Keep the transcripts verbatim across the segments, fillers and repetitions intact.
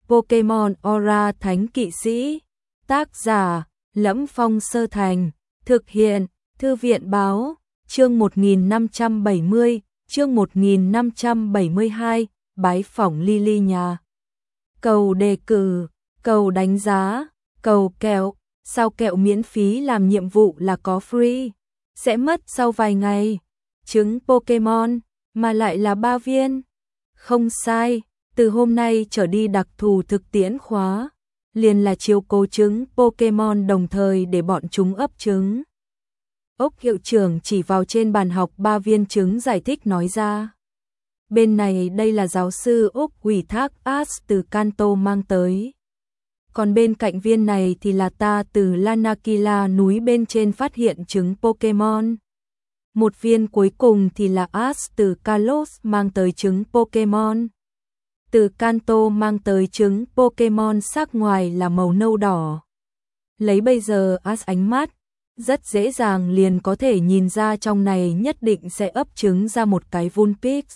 Pokemon Aura Thánh Kỵ Sĩ. Tác giả: Lẫm Phong Sơ Thành. Thực hiện: Thư viện báo. Chương một nghìn năm trăm bảy mươi, chương một nghìn năm trăm bảy mươi hai, bái phỏng Lily nhà. Cầu đề cử, cầu đánh giá, cầu kẹo. Sao kẹo miễn phí làm nhiệm vụ là có free? Sẽ mất sau vài ngày. Trứng Pokemon, mà lại là ba viên. Không sai, từ hôm nay trở đi đặc thù thực tiễn khóa, liền là chiếu cố trứng Pokemon đồng thời để bọn chúng ấp trứng. Ốc hiệu trưởng chỉ vào trên bàn học ba viên trứng giải thích nói ra. Bên này đây là giáo sư Úc ủy thác Ash từ Kanto mang tới. Còn bên cạnh viên này thì là ta từ Lanakila núi bên trên phát hiện trứng Pokemon. Một viên cuối cùng thì là Ash từ Kalos mang tới trứng Pokemon. Từ Kanto mang tới trứng Pokemon sắc ngoài là màu nâu đỏ. Lấy bây giờ Ash ánh mắt, rất dễ dàng liền có thể nhìn ra trong này nhất định sẽ ấp trứng ra một cái Vulpix.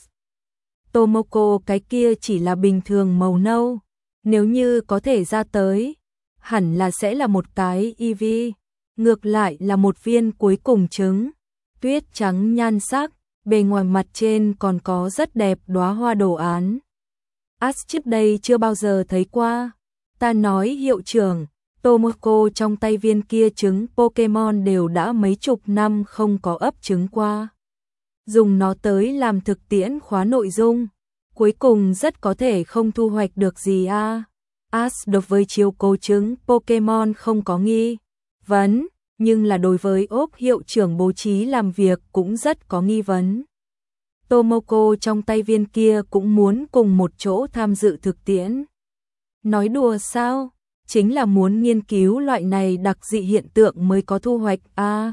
Tomoko cái kia chỉ là bình thường màu nâu, nếu như có thể ra tới, hẳn là sẽ là một cái Eevee, ngược lại là một viên cuối cùng trứng, tuyết trắng nhan sắc, bề ngoài mặt trên còn có rất đẹp đóa hoa đồ án. Ash trước đây chưa bao giờ thấy qua, ta nói hiệu trưởng, Tomoko trong tay viên kia trứng Pokemon đều đã mấy chục năm không có ấp trứng qua. Dùng nó tới làm thực tiễn khóa nội dung, cuối cùng rất có thể không thu hoạch được gì a. À. Ash đối với chiếu cố trứng Pokemon không có nghi vấn, nhưng là đối với ốp hiệu trưởng bố trí làm việc cũng rất có nghi vấn. Tomoko trong tay viên kia cũng muốn cùng một chỗ tham dự thực tiễn. Nói đùa sao? Chính là muốn nghiên cứu loại này đặc dị hiện tượng mới có thu hoạch a. À,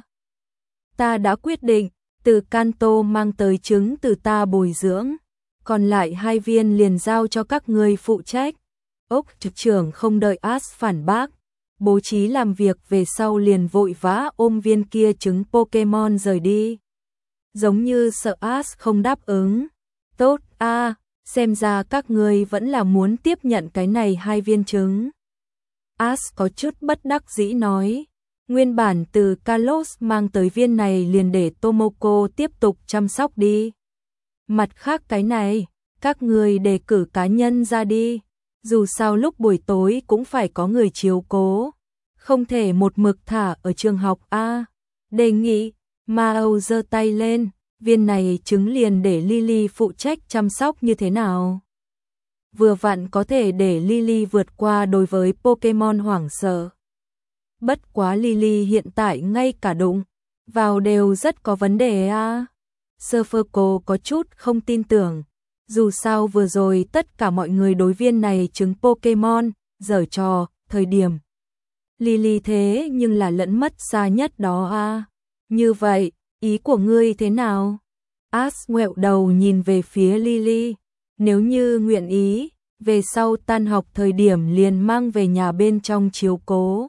ta đã quyết định, từ Kanto mang tới trứng từ ta bồi dưỡng, còn lại hai viên liền giao cho các người phụ trách. Ốc trực trưởng không đợi Ash phản bác, bố trí làm việc về sau liền vội vã ôm viên kia trứng Pokemon rời đi. Giống như sợ Ash không đáp ứng. Tốt a, à, xem ra các người vẫn là muốn tiếp nhận cái này hai viên trứng. Ash có chút bất đắc dĩ nói, nguyên bản từ Kalos mang tới viên này liền để Tomoko tiếp tục chăm sóc đi. Mặt khác cái này, các người đề cử cá nhân ra đi, dù sao lúc buổi tối cũng phải có người chiếu cố, không thể một mực thả ở trường học a. À, đề nghị, Mao giơ tay lên, viên này trứng liền để Lily phụ trách chăm sóc như thế nào? Vừa vặn có thể để Lily vượt qua đối với Pokemon hoảng sợ. Bất quá Lily hiện tại ngay cả đụng vào đều rất có vấn đề a. À. Surferco có chút không tin tưởng, dù sao vừa rồi tất cả mọi người đối viên này trứng Pokemon giở trò, thời điểm Lily thế nhưng là lẫn mất xa nhất đó a. À. Như vậy, ý của ngươi thế nào? Ash ngoẹo đầu nhìn về phía Lily. Nếu như nguyện ý, về sau tan học thời điểm liền mang về nhà bên trong chiếu cố.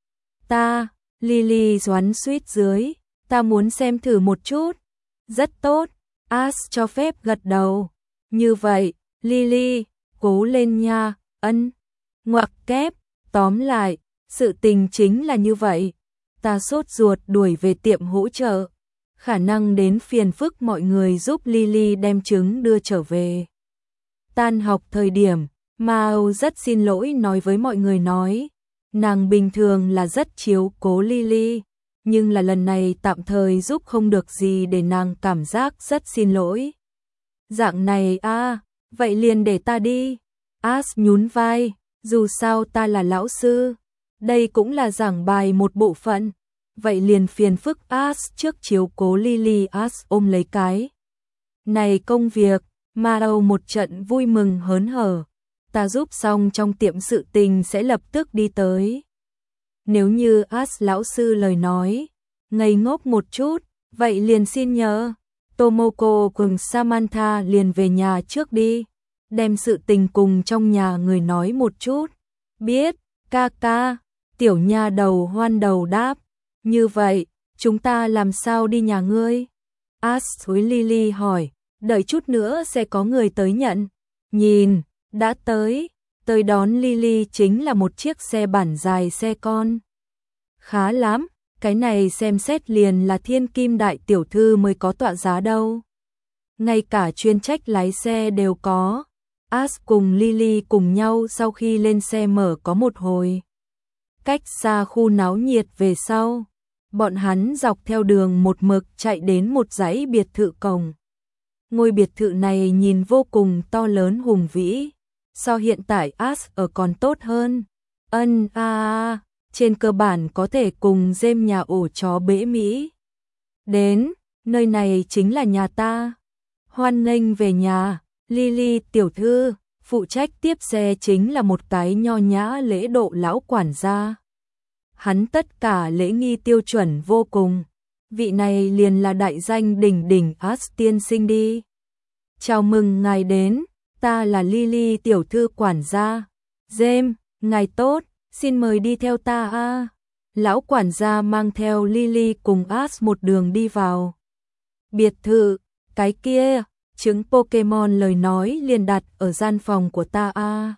Ta, Lily xoắn suýt dưới, ta muốn xem thử một chút. Rất tốt, Ash cho phép gật đầu. Như vậy, Lily, cố lên nha, ân. Ngoặc kép, tóm lại, sự tình chính là như vậy. Ta sốt ruột đuổi về tiệm hỗ trợ. Khả năng đến phiền phức mọi người giúp Lily đem trứng đưa trở về. Tan học thời điểm, Mao rất xin lỗi nói với mọi người nói, nàng bình thường là rất chiếu cố Lily, nhưng là lần này tạm thời giúp không được gì để nàng cảm giác rất xin lỗi. Dạng này a, à, vậy liền để ta đi. Ash nhún vai, dù sao ta là lão sư, đây cũng là giảng bài một bộ phận, vậy liền phiền phức Ash trước chiếu cố Lily. Ash ôm lấy cái này công việc. Mao một trận vui mừng hớn hở, ta giúp xong trong tiệm sự tình sẽ lập tức đi tới. Nếu như Ash lão sư lời nói, ngây ngốc một chút, vậy liền xin nhờ. Tomoko cùng Samantha liền về nhà trước đi, đem sự tình cùng trong nhà người nói một chút. Biết, ca ca, tiểu nha đầu hoan đầu đáp. Như vậy, chúng ta làm sao đi nhà ngươi? Ash với Lily hỏi. Đợi chút nữa sẽ có người tới nhận. Nhìn, đã tới. Tới đón Lily chính là một chiếc xe bản dài xe con. Khá lắm, cái này xem xét liền là thiên kim đại tiểu thư mới có tọa giá đâu. Ngay cả chuyên trách lái xe đều có. Ash cùng Lily cùng nhau sau khi lên xe mở có một hồi. Cách xa khu náo nhiệt về sau, bọn hắn dọc theo đường một mực chạy đến một dãy biệt thự cổng. Ngôi biệt thự này nhìn vô cùng to lớn hùng vĩ, so hiện tại Ash ở còn tốt hơn. Ân a à, trên cơ bản có thể cùng dêm nhà ổ chó bể Mỹ. Đến, nơi này chính là nhà ta. Hoan nghênh về nhà, Lily tiểu thư. Phụ trách tiếp xe chính là một cái nho nhã lễ độ lão quản gia. Hắn tất cả lễ nghi tiêu chuẩn vô cùng. Vị này liền là đại danh đỉnh đỉnh Ash tiên sinh đi. Chào mừng ngài đến, ta là Lily tiểu thư quản gia. James, ngài tốt, xin mời đi theo ta a. Lão quản gia mang theo Lily cùng Ash một đường đi vào biệt thự. Cái kia, trứng Pokemon lời nói liền đặt ở gian phòng của ta a.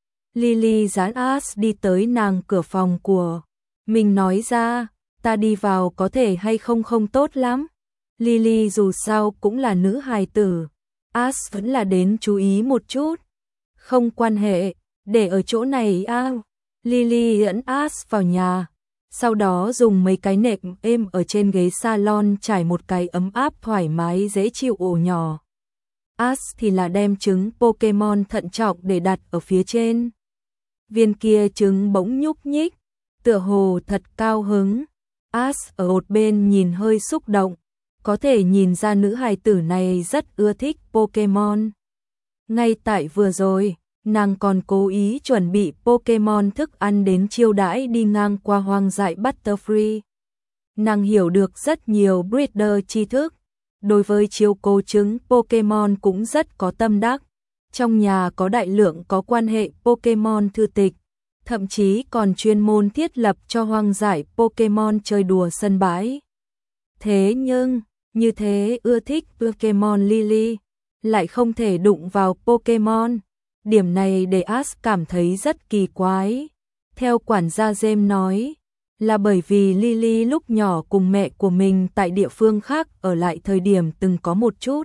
Lily dán Ash đi tới nàng cửa phòng của mình nói ra, ta đi vào có thể hay không không tốt lắm. Lily dù sao cũng là nữ hài tử, Ash vẫn là đến chú ý một chút. Không quan hệ, để ở chỗ này a. Lily dẫn Ash vào nhà, sau đó dùng mấy cái nệm êm ở trên ghế salon trải một cái ấm áp thoải mái dễ chịu ổ nhỏ. Ash thì là đem trứng Pokemon thận trọng để đặt ở phía trên. Viên kia trứng bỗng nhúc nhích, tựa hồ thật cao hứng. Ash ở một bên nhìn hơi xúc động, có thể nhìn ra nữ hài tử này rất ưa thích Pokemon. Ngay tại vừa rồi, nàng còn cố ý chuẩn bị Pokemon thức ăn đến chiêu đãi đi ngang qua hoang dại Butterfree. Nàng hiểu được rất nhiều breeder tri thức, đối với chiếu cố trứng Pokemon cũng rất có tâm đắc. Trong nhà có đại lượng có quan hệ Pokemon thư tịch, thậm chí còn chuyên môn thiết lập cho hoang dại Pokemon chơi đùa sân bãi. Thế nhưng, như thế ưa thích Pokemon Lily, lại không thể đụng vào Pokemon. Điểm này để Ash cảm thấy rất kỳ quái. Theo quản gia James nói, là bởi vì Lily lúc nhỏ cùng mẹ của mình tại địa phương khác ở lại thời điểm từng có một chút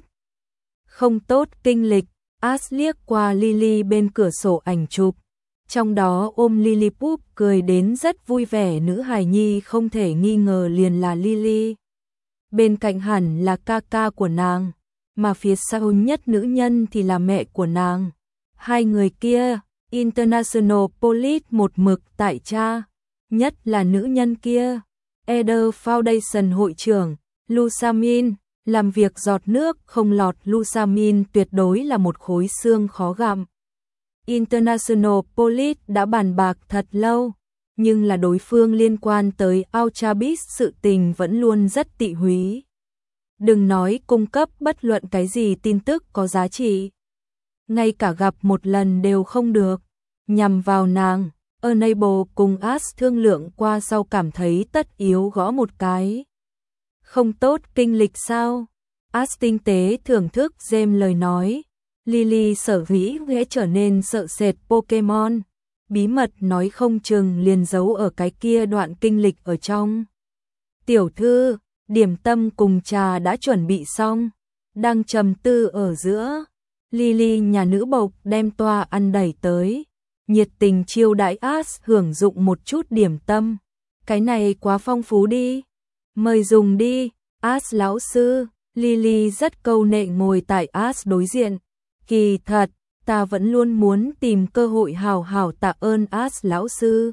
không tốt kinh lịch. Ash liếc qua Lily bên cửa sổ ảnh chụp, trong đó ôm Lilliput cười đến rất vui vẻ nữ hài nhi không thể nghi ngờ liền là Lily. Bên cạnh hẳn là ca ca của nàng, mà phía sau nhất nữ nhân thì là mẹ của nàng. Hai người kia, International Police một mực tại cha, nhất là nữ nhân kia, Eder Foundation hội trưởng, Lusamin, làm việc giọt nước không lọt. Lusamin tuyệt đối là một khối xương khó gặm. International Police đã bàn bạc thật lâu, nhưng là đối phương liên quan tới Ultrabis sự tình vẫn luôn rất tị húy. Đừng nói cung cấp bất luận cái gì tin tức có giá trị, ngay cả gặp một lần đều không được. Nhằm vào nàng, Enable cùng Ash thương lượng qua sau cảm thấy tất yếu gõ một cái. Không tốt kinh lịch sao? Ash tinh tế thưởng thức James lời nói. Lily sở vĩ ghé trở nên sợ sệt Pokemon. Bí mật nói không chừng liền giấu ở cái kia đoạn kinh lịch ở trong. Tiểu thư, điểm tâm cùng trà đã chuẩn bị xong. Đang trầm tư ở giữa, Lily nhà nữ bộc đem toa ăn đẩy tới, nhiệt tình chiêu đãi Ash hưởng dụng một chút điểm tâm. Cái này quá phong phú đi. Mời dùng đi, Ash lão sư. Lily rất câu nệ ngồi tại Ash đối diện. Kỳ thật, ta vẫn luôn muốn tìm cơ hội hào hào tạ ơn Ash lão sư.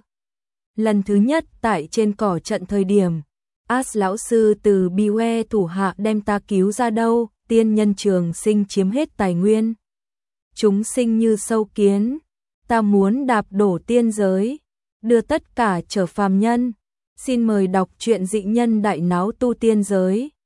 Lần thứ nhất tại trên cỏ trận thời điểm, Ash lão sư từ Biwe thủ hạ đem ta cứu ra đâu, tiên nhân trường sinh chiếm hết tài nguyên. Chúng sinh như sâu kiến, ta muốn đạp đổ tiên giới, đưa tất cả trở phàm nhân. Xin mời đọc truyện dị nhân đại náo tu tiên giới.